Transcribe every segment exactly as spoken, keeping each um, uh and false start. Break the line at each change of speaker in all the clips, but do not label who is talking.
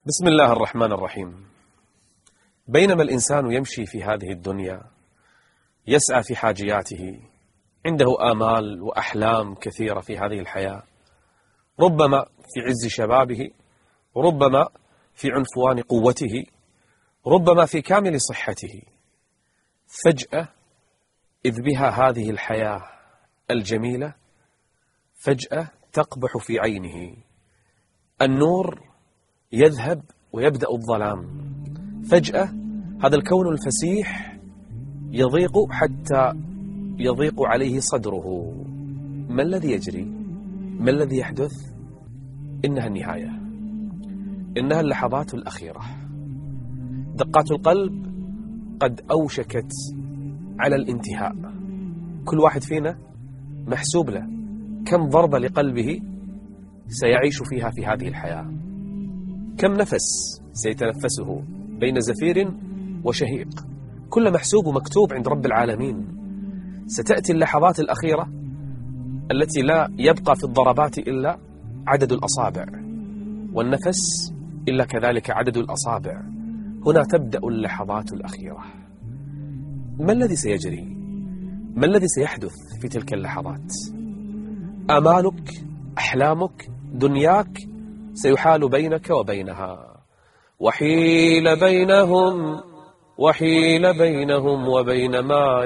بسم الله الرحمن الرحيم. بينما الإنسان يمشي في هذه الدنيا يسعى في حاجياته، عنده آمال وأحلام كثيرة في هذه الحياة، ربما في عز شبابه، ربما في عنفوان قوته، ربما في كامل صحته. فجأة إذ بها هذه الحياة الجميلة فجأة تقبح في عينه، النور يذهب ويبدأ الظلام. فجأة هذا الكون الفسيح يضيق حتى يضيق عليه صدره. ما الذي يجري؟ ما الذي يحدث؟ إنها النهاية، إنها اللحظات الأخيرة. دقات القلب قد أوشكت على الانتهاء. كل واحد فينا محسوب له كم ضربة لقلبه سيعيش فيها في هذه الحياة، كم نفس سيتنفسه بين زفير وشهيق. كل محسوب ومكتوب عند رب العالمين. ستأتي اللحظات الأخيرة التي لا يبقى في الضربات إلا عدد الأصابع، والنفس إلا كذلك عدد الأصابع. هنا تبدأ اللحظات الأخيرة. ما الذي سيجري؟ ما الذي سيحدث في تلك اللحظات؟ آمالك، أحلامك، دنياك سيحال بينك وبينها، وحيل بينهم وحيل بينهم وبين ما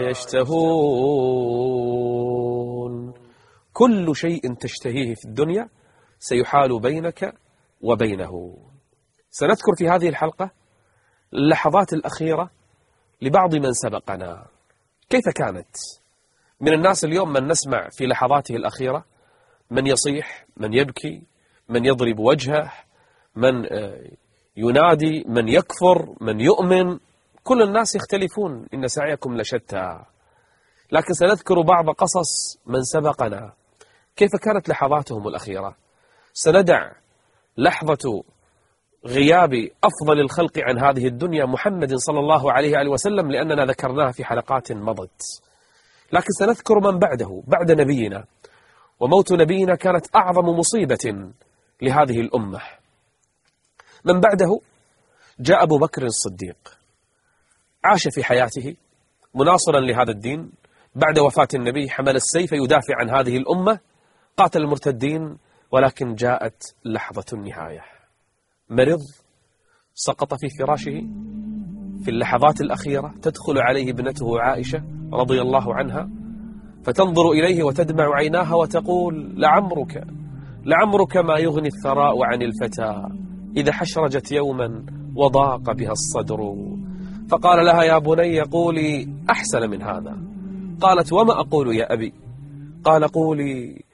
يشتهون. كل شيء تشتهيه في الدنيا سيحال بينك وبينه. سنذكر في هذه الحلقة اللحظات الأخيرة لبعض من سبقنا. كيف كانت؟ من الناس اليوم من نسمع في لحظاته الأخيرة من يصيح، من يبكي، من يضرب وجهه، من ينادي، من يكفر، من يؤمن. كل الناس يختلفون، إن سعيكم لشتى. لكن سنذكر بعض قصص من سبقنا كيف كانت لحظاتهم الأخيرة. سندع لحظة غياب أفضل الخلق عن هذه الدنيا محمد صلى الله عليه وآله وسلم لأننا ذكرناها في حلقات مضت، لكن سنذكر من بعده بعد نبينا. وموت نبينا كانت أعظم مصيبة لهذه الأمة. من بعده جاء أبو بكر الصديق، عاش في حياته مناصرا لهذا الدين. بعد وفاة النبي حمل السيف يدافع عن هذه الأمة، قاتل المرتدين، ولكن جاءت لحظة النهاية. مرض، سقط في فراشه. في اللحظات الأخيرة تدخل عليه ابنته عائشة رضي الله عنها، فتنظر إليه وتدمع عيناها وتقول: لعمرك لعمرك ما يغني الثراء عن الفتى إذا حشرجت يوما وضاق بها الصدر. فقال لها: يا بني قولي أحسن من هذا. قالت: وما أقول يا أبي؟ قال: قولي: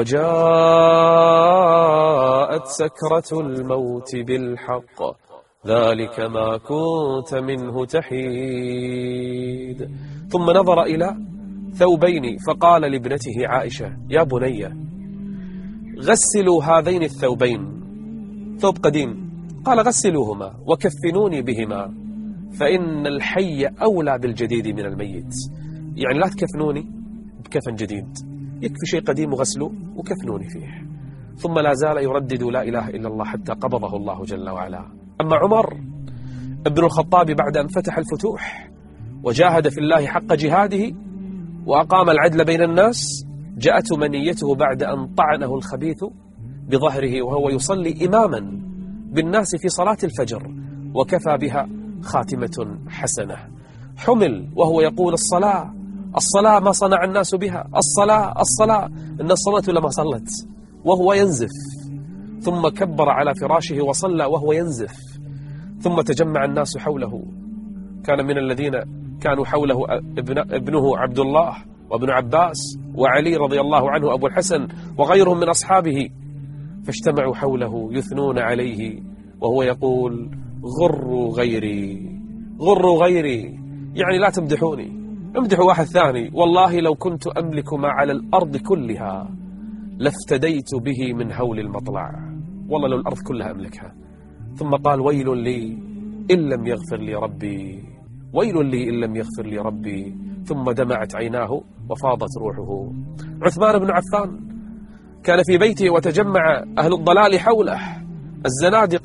وجاءت سكرة الموت بالحق ذلك ما كنت منه تحيد. ثم نظر إلى ثوبين فقال لابنته عائشة: يا بني غسلوا هذين الثوبين، ثوب قديم. قال: غسلوهما وكفنوني بهما، فإن الحي أولى بالجديد من الميت. يعني لا تكفنوني بكفن جديد، يكفي شيء قديم وغسلوا وكفنوني فيه. ثم لا زال يردد لا إله إلا الله حتى قبضه الله جل وعلا. أما عمر ابن الخطاب بعد أن فتح الفتوح وجاهد في الله حق جهاده وأقام العدل بين الناس، جاءته منيته بعد أن طعنه الخبيث بظهره وهو يصلي إماما بالناس في صلاة الفجر، وكفى بها خاتمة حسنة. حمل وهو يقول: الصلاة الصلاة ما صنع الناس بها، الصلاة الصلاة، إن الصلاة لما صلت، وهو ينزف. ثم كبر على فراشه وصلى وهو ينزف. ثم تجمع الناس حوله. كان من الذين كانوا حوله ابن ابنه عبد الله وابن عباس وعلي رضي الله عنه أبو الحسن وغيرهم من أصحابه، فاجتمعوا حوله يثنون عليه وهو يقول: غروا غيري غروا غيري، يعني لا تمدحوني، امدحوا واحد ثاني. والله لو كنت أملك ما على الأرض كلها لافتديت به من هول المطلع. والله لو الأرض كلها أملكها. ثم قال: ويل لي إن لم يغفر لي ربي، ويل لي إن لم يغفر لي ربي. ثم دمعت عيناه وفاضت روحه. عثمان بن عفان كان في بيته وتجمع أهل الضلال حوله، الزنادقة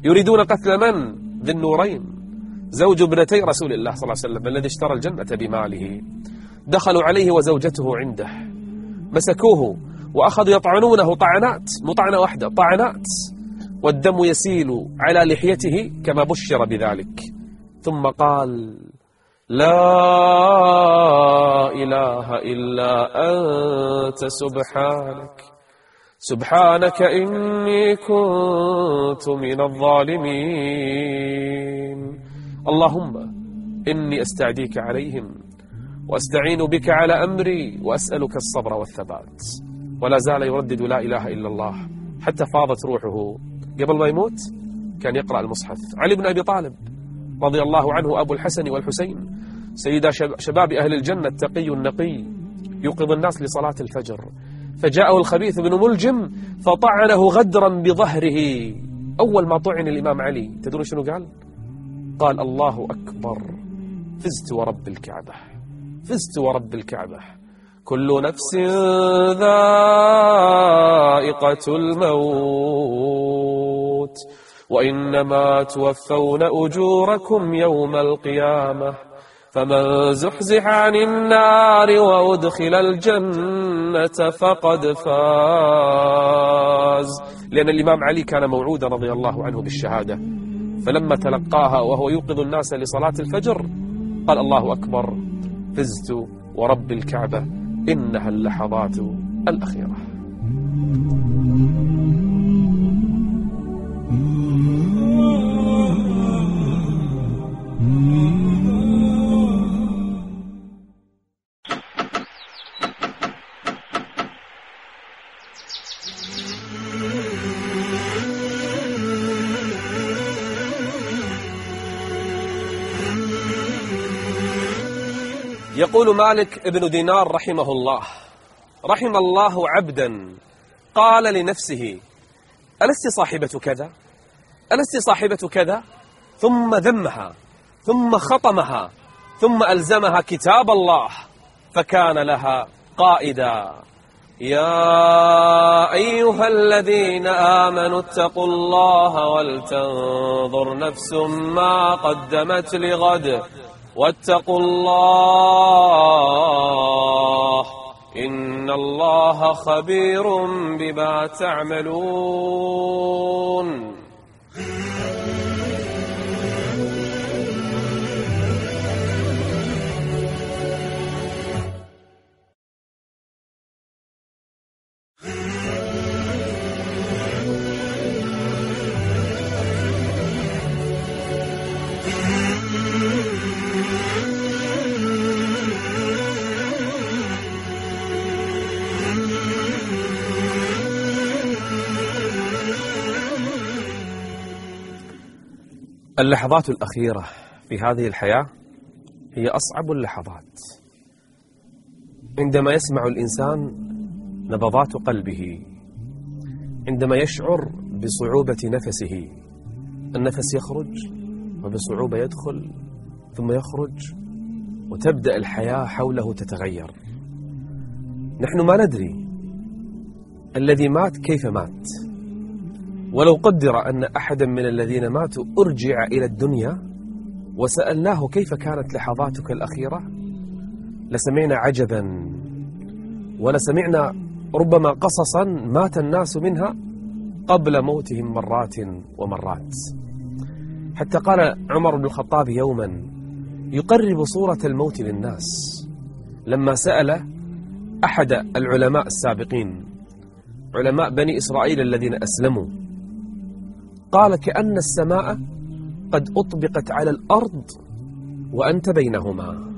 يريدون قتل من؟ ذي النورين، زوج ابنتي رسول الله صلى الله عليه وسلم الذي اشترى الجنة بماله. دخلوا عليه وزوجته عنده، مسكوه وأخذوا يطعنونه طعنات، مو طعنة واحدة، طعنات، والدم يسيل على لحيته كما بشر بذلك. ثم قال: لا إله إلا أنت سبحانك سبحانك إني كنت من الظالمين. اللهم إني أستعديك عليهم وأستعين بك على أمري وأسألك الصبر والثبات. ولا زال يردد لا إله إلا الله حتى فاضت روحه. قبل ما يموت كان يقرأ المصحف. علي بن أبي طالب رضي الله عنه أبو الحسن والحسين سيدا شباب أهل الجنة التقي النقي يوقظ الناس لصلاة الفجر، فجاءه الخبيث بن ملجم فطعنه غدرا بظهره. أول ما طعن الإمام علي تدرون شنو قال؟ قال: الله أكبر، فزت ورب الكعبة، فزت ورب الكعبة، كل نفس ذائقة الموت وإنما توفون أجوركم يوم القيامة فمن زحزح عن النار وأدخل الجنة فقد فاز. لأن الإمام علي كان موعودا رضي الله عنه بالشهادة، فلما تلقاها وهو يوقظ الناس لصلاة الفجر قال: الله أكبر، فزت ورب الكعبة، إنها اللحظات الأخيرة. يقول مالك ابن دينار رحمه الله: رحم الله عبدا قال لنفسه: ألست صاحبة كذا؟ ألست صاحبة كذا؟ ثم ذمها، ثم خطمها، ثم ألزمها كتاب الله فكان لها قائدا. يا أيها الذين آمنوا اتقوا الله ولتنظر نفس ما قدمت لغد واتقوا الله إن الله خبير بما تعملون. اللحظات الأخيرة في هذه الحياة هي أصعب اللحظات. عندما يسمع الإنسان نبضات قلبه، عندما يشعر بصعوبة نفسه، النفس يخرج وبصعوبة يدخل ثم يخرج وتبدأ الحياة حوله تتغير. نحن ما ندري الذي مات كيف مات، ولو قدر أن أحدا من الذين ماتوا أرجع إلى الدنيا وسألناه كيف كانت لحظاتك الأخيرة لسمعنا عجبا، ولسمعنا ربما قصصا مات الناس منها قبل موتهم مرات ومرات. حتى قال عمر بن الخطاب يوما يقرب صورة الموت للناس لما سأل أحد العلماء السابقين، علماء بني إسرائيل الذين أسلموا، قال: كأن السماء قد أطبقت على الأرض وأنت بينهما،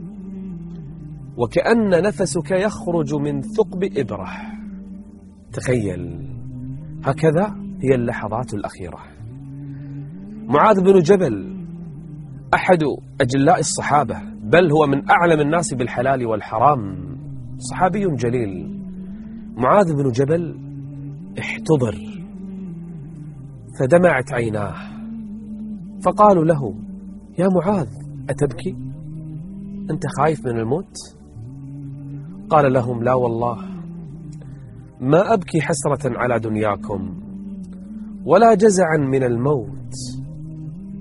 وكأن نفسك يخرج من ثقب إبرة. تخيل، هكذا هي اللحظات الأخيرة. معاذ بن جبل أحد أجلاء الصحابة، بل هو من أعلم الناس بالحلال والحرام، صحابي جليل. معاذ بن جبل احتضر فدمعت عيناه، فقالوا له: يا معاذ أتبكي؟ أنت خايف من الموت؟ قال لهم: لا والله، ما أبكي حسرة على دنياكم ولا جزعا من الموت،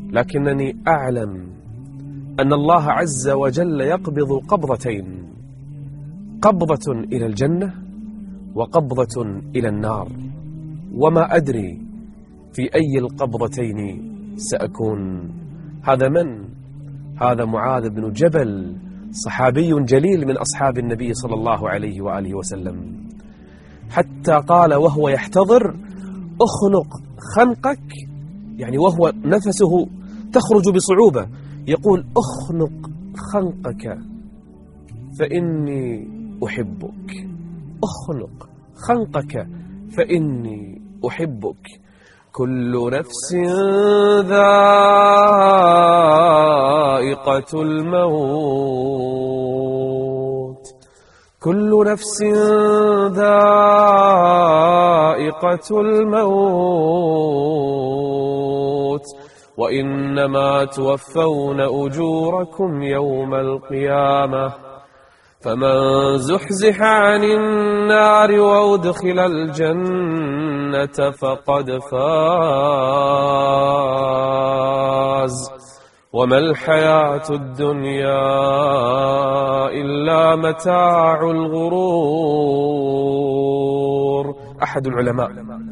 لكنني أعلم أن الله عز وجل يقبض قبضتين، قبضة إلى الجنة وقبضة إلى النار، وما أدري في أي القبضتين سأكون. هذا من؟ هذا معاذ بن جبل، صحابي جليل من أصحاب النبي صلى الله عليه وآله وسلم، حتى قال وهو يحتضر: أخنق خنقك، يعني وهو نفسه تخرج بصعوبة، يقول: أخنق خنقك فإني أحبك، أخنق خنقك فإني أحبك. كل نفس ذائقة الموت، كل نفس ذائقة الموت، وإنما توفون أجوركم يوم القيامة، فمن زحزح عن النار وأدخل الجنة فقد فاز، وما الحياة الدنيا إلا متاع الغرور. أحد العلماء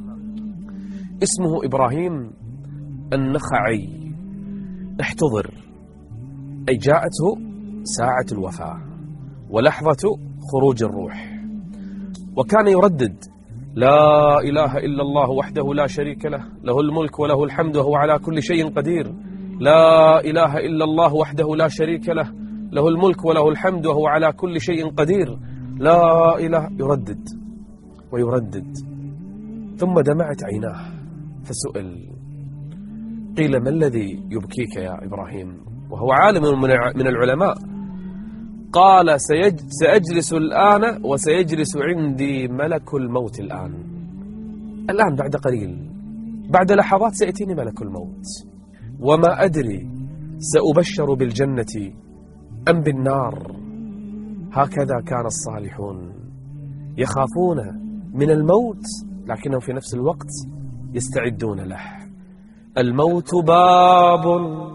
اسمه إبراهيم النخعي احتضر، أي جاءته ساعة الوفاة ولحظة خروج الروح، وكان يردد: لا إله إلا الله وحده لا شريك له، له الملك وله الحمد وهو على كل شيء قدير. لا إله إلا الله وحده لا شريك له، له الملك وله الحمد وهو على كل شيء قدير. لا إله، يردد ويردد، ثم دمعت عيناه فسئل، قيل: ما الذي يبكيك يا إبراهيم؟ وهو عالم من العلماء. قال: سأجلس الآن وسيجلس عندي ملك الموت الآن، الآن بعد قليل، بعد لحظات سيأتيني ملك الموت، وما أدري سأبشر بالجنة أم بالنار. هكذا كان الصالحون، يخافون من الموت لكنهم في نفس الوقت يستعدون له. الموت باب،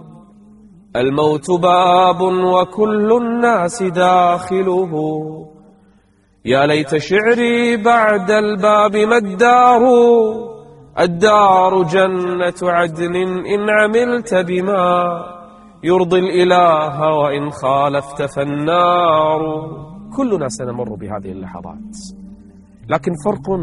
الموت باب وكل الناس داخله، يا ليت شعري بعد الباب ما الدار، الدار جنة عدن إن عملت بما يرضي الإله وإن خالفت فالنار. كلنا سنمر بهذه اللحظات، لكن فرق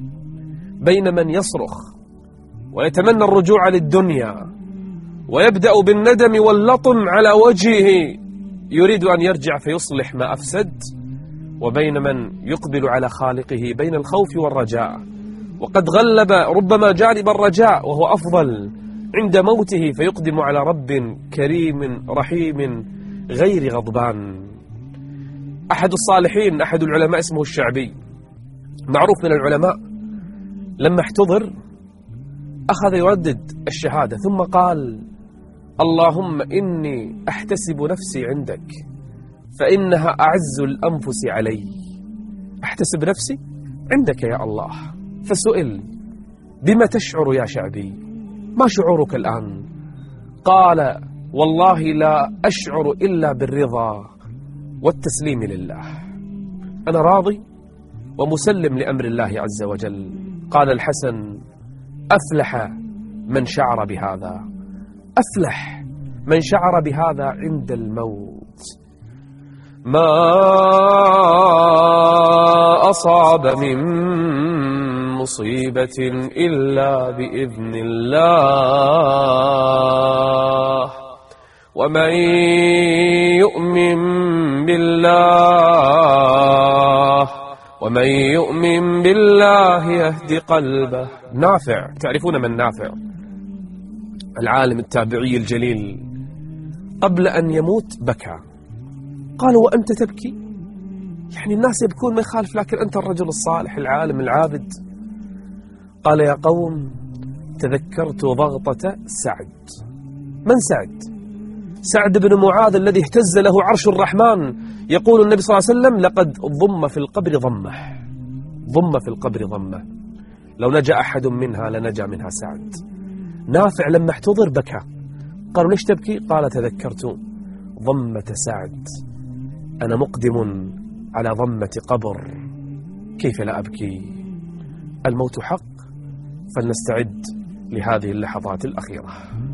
بين من يصرخ ويتمنى الرجوع للدنيا ويبدأ بالندم واللطم على وجهه يريد أن يرجع فيصلح ما أفسد، وبين من يقبل على خالقه بين الخوف والرجاء، وقد غلب ربما جانب الرجاء وهو أفضل عند موته، فيقدم على رب كريم رحيم غير غضبان. أحد الصالحين، أحد العلماء اسمه الشعبي، معروف من العلماء، لما احتضر أخذ يردد الشهادة ثم قال: اللهم إني أحتسب نفسي عندك فإنها أعز الأنفس علي. أحتسب نفسي عندك يا الله. فسئل: بما تشعر يا شعبي؟ ما شعورك الآن؟ قال: والله لا أشعر إلا بالرضا والتسليم لله، أنا راضي ومسلم لأمر الله عز وجل. قال الحسن: أفلح من شعر بهذا، أفلح من شعر بهذا عند الموت. ما أصاب من مصيبة إلا بإذن الله، ومن يؤمن بالله ومن يؤمن بالله يهد قلبه. نافع، تعرفون من نافع؟ العالم التابعي الجليل، قبل أن يموت بكى. قالوا: وأنت تبكي؟ يعني الناس يبكون ما يخالف، لكن أنت الرجل الصالح العالم العابد. قال: يا قوم، تذكرت ضغطة سعد. من سعد؟ سعد بن معاذ الذي اهتز له عرش الرحمن. يقول النبي صلى الله عليه وسلم: لقد ضم في القبر ضمة، ضم في القبر ضمة، لو نجا أحد منها لنجا منها سعد. نافع لما احتضر بكى، قالوا ليش تبكي؟ قال تذكرت ضمة سعد، أنا مقدم على ضمة قبر، كيف لا أبكي؟ الموت حق، فلنستعد لهذه اللحظات الأخيرة.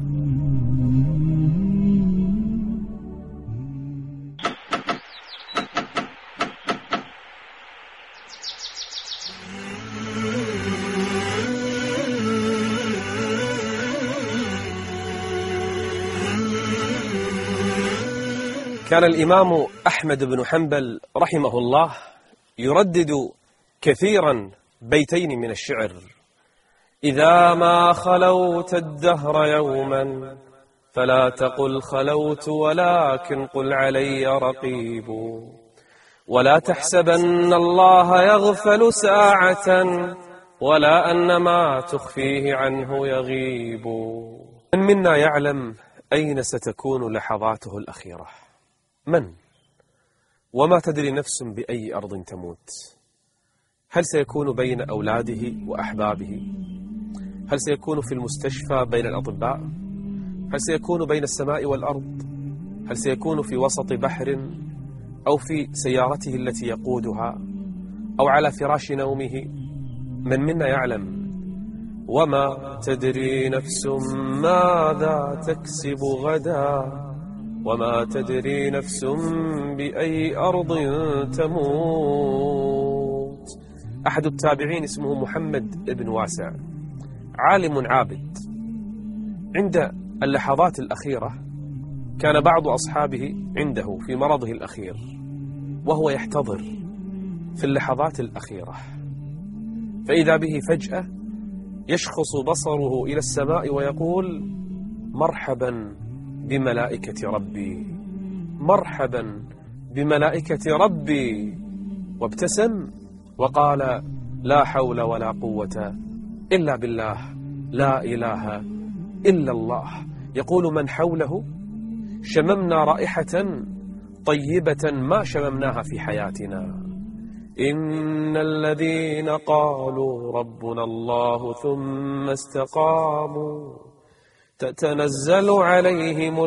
كان الإمام أحمد بن حنبل رحمه الله يردد كثيرا بيتين من الشعر: إذا ما خلوت الدهر يوما فلا تقل خلوت ولكن قل علي رقيب، ولا تحسبن الله يغفل ساعة ولا أن ما تخفيه عنه يغيب. من منا يعلم أين ستكون لحظاته الأخيرة؟ من؟ وما تدري نفس بأي أرض تموت. هل سيكون بين أولاده وأحبابه؟ هل سيكون في المستشفى بين الأطباء؟ هل سيكون بين السماء والأرض؟ هل سيكون في وسط بحر أو في سيارته التي يقودها أو على فراش نومه؟ من منا يعلم؟ وما تدري نفس ماذا تكسب غدا وما تدري نفس بأي أرض تموت. أحد التابعين اسمه محمد بن واسع، عالم عابد. عند اللحظات الأخيرة كان بعض أصحابه عنده في مرضه الأخير وهو يحتضر في اللحظات الأخيرة، فإذا به فجأة يشخص بصره إلى السماء ويقول: مرحبا بملائكة ربي، مرحبا بملائكة ربي، وابتسم وقال: لا حول ولا قوة إلا بالله، لا إله إلا الله. يقول من حوله: شممنا رائحة طيبة ما شممناها في حياتنا. إن الذين قالوا ربنا الله ثم استقاموا تتنزل عليهم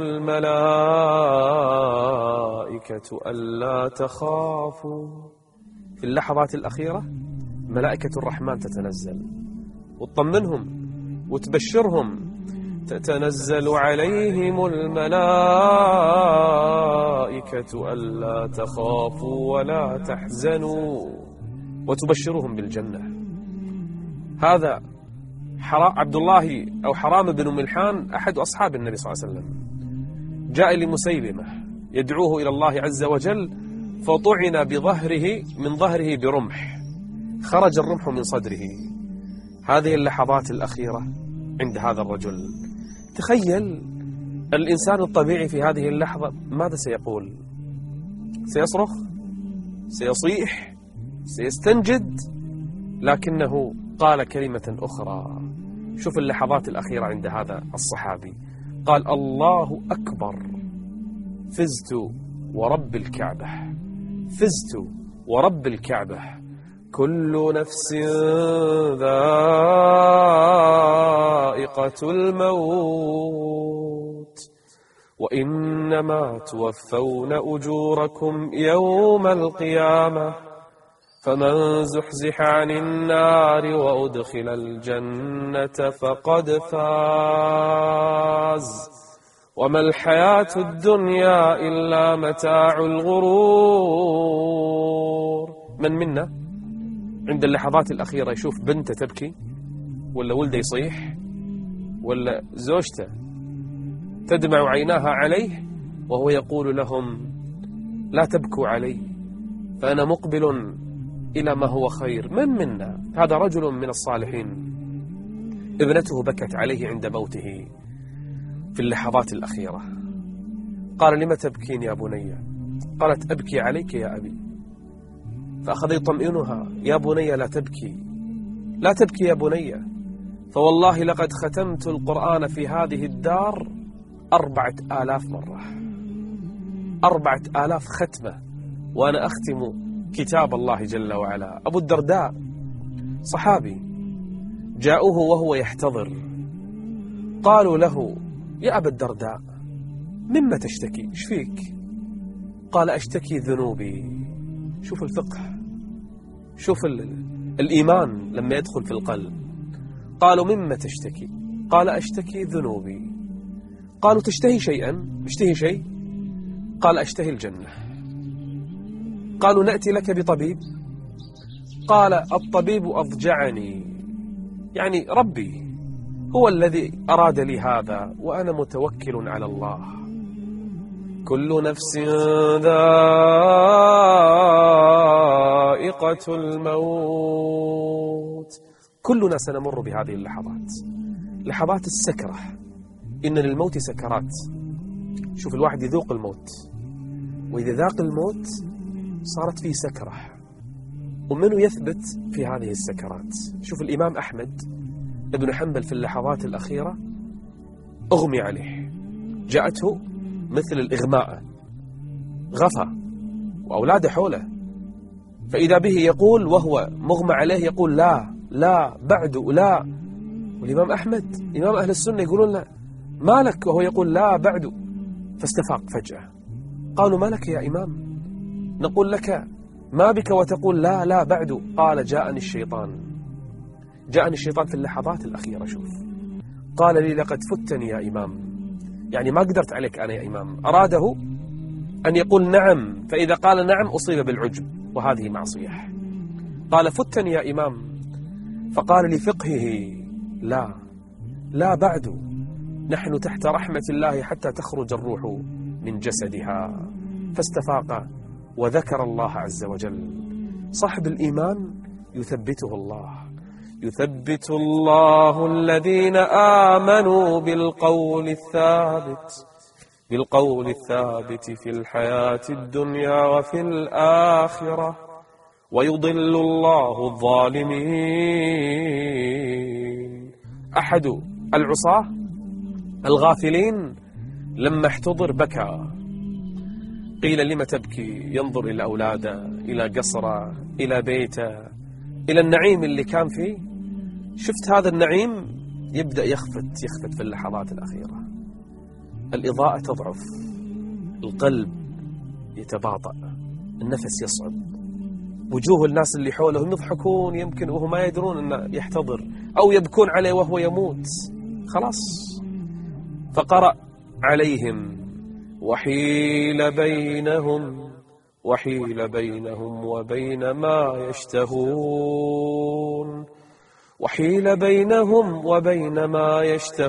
الملائكة ألا تخافوا. في اللحظات الأخيرة ملائكة الرحمن تتنزل وتطمنهم وتبشرهم: تتنزل عليهم الملائكة ألا تخافوا ولا تحزنوا، وتبشرهم بالجنة. هذا عبد الله أو حرام بن ملحان أحد أصحاب النبي صلى الله عليه وسلم، جاء لمسيلمة يدعوه إلى الله عز وجل، فطعن بظهره من ظهره برمح، خرج الرمح من صدره. هذه اللحظات الأخيرة عند هذا الرجل. تخيل الإنسان الطبيعي في هذه اللحظة ماذا سيقول؟ سيصرخ؟ سيصيح؟ سيستنجد؟ لكنه قال كلمة أخرى. شوف اللحظات الأخيرة عند هذا الصحابي، قال: الله أكبر، فزت ورب الكعبة، فزت ورب الكعبة، كل نفس ذائقة الموت وإنما توفون أجوركم يوم القيامة، فمن زحزح عن النار وأدخل الجنة فقد فاز، وما الحياة الدنيا إلا متاع الغرور. من منا عند اللحظات الأخيرة يشوف بنته تبكي، ولا ولده يصيح، ولا زوجته تدمع عيناها عليه وهو يقول لهم: لا تبكوا علي فأنا مقبل إلى ما هو خير؟ من منا؟ هذا رجل من الصالحين، ابنته بكت عليه عند موته في اللحظات الأخيرة. قال: لم تبكين يا بني؟ قالت: أبكي عليك يا أبي. فأخذ يطمئنها: يا بني لا تبكي، لا تبكي يا بني، فوالله لقد ختمت القرآن في هذه الدار أربعة آلاف مرة، أربعة آلاف ختمة وأنا أختم كتاب الله جل وعلا. أبو الدرداء صحابي، جاءوه وهو يحتضر، قالوا له: يا أبا الدرداء مما تشتكي؟ إيش فيك؟ قال أشتكي ذنوبي. شوف الفقه، شوف الإيمان لما يدخل في القلب. قالوا مما تشتكي؟ قال أشتكي ذنوبي. قالوا تشتهي شيئا؟ اشتهي شيء؟ قال أشتهي الجنة. قالوا نأتي لك بطبيب؟ قال الطبيب أضجعني، يعني ربي هو الذي أراد لي هذا وأنا متوكل على الله. كل نفس ذائقة الموت. كلنا سنمر بهذه اللحظات، لحظات السكرة. إن للموت سكرات. شوف الواحد يذوق الموت، وإذا ذاق الموت صارت فيه سكرة، ومنه يثبت في هذه السكرات. شوف الإمام أحمد ابن حنبل في اللحظات الأخيرة أغمي عليه، جاءته مثل الإغماء، غفى وأولاده حوله، فإذا به يقول وهو مغمى عليه يقول لا لا بعد لا. والإمام أحمد إمام أهل السنة يقولون لا ما لك، وهو يقول لا بعد. فاستفاق فجأة. قالوا ما لك يا إمام؟ نقول لك ما بك وتقول لا لا بعد؟ قال جاءني الشيطان، جاءني الشيطان في اللحظات الأخيرة. شوف قال لي لقد فتني يا إمام، يعني ما قدرت عليك أنا يا إمام. أراده أن يقول نعم، فإذا قال نعم أصيب بالعجب وهذه معصية. قال فتني يا إمام، فقال لفقهه لا لا بعد، نحن تحت رحمة الله حتى تخرج الروح من جسدها. فاستفاق وذكر الله عز وجل. صاحب الإيمان يثبته الله، يثبت الله الذين آمنوا بالقول الثابت بالقول الثابت في الحياة الدنيا وفي الآخرة، ويضل الله الظالمين. أحد العصاة الغافلين لما احتضر بكى. قيل لم تبكي؟ ينظر إلى أولاده، إلى قصره، إلى بيته، إلى النعيم اللي كان فيه. شفت هذا النعيم يبدأ يخفت يخفت في اللحظات الأخيرة. الإضاءة تضعف، القلب يتباطأ، النفس يصعب، وجوه الناس اللي حولهم يضحكون يمكن وهم ما يدرون أنه يحتضر، أو يبكون عليه وهو يموت. خلاص. فقرأ عليهم وحيل بينهم وحيل بينهم وبين ما يشتهون وحيل بينهم وبين ما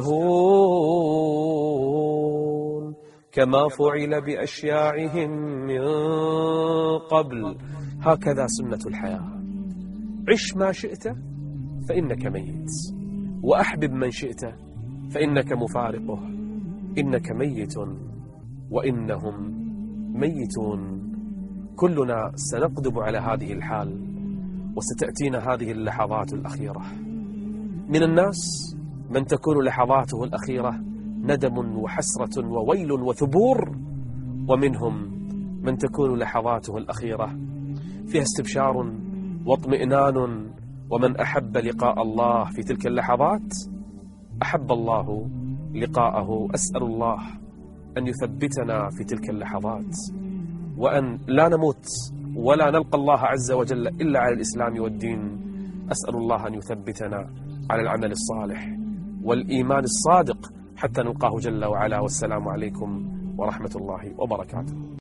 يشتهون كما فعل بأشياعهم من قبل. هكذا سنة الحياة. عش ما شئت فإنك ميت، وأحبب من شئت فإنك مفارقه. إنك ميت وإنهم ميتون. كلنا سنقدم على هذه الحال، وستأتينا هذه اللحظات الأخيرة. من الناس من تكون لحظاته الأخيرة ندم وحسرة وويل وثبور، ومنهم من تكون لحظاته الأخيرة فيها استبشار واطمئنان. ومن أحب لقاء الله في تلك اللحظات أحب الله لقاءه. أسأل الله أن يثبتنا في تلك اللحظات، وأن لا نموت ولا نلقى الله عز وجل إلا على الإسلام والدين. أسأل الله أن يثبتنا على العمل الصالح والإيمان الصادق حتى نلقاه جل وعلا. والسلام عليكم ورحمة الله وبركاته.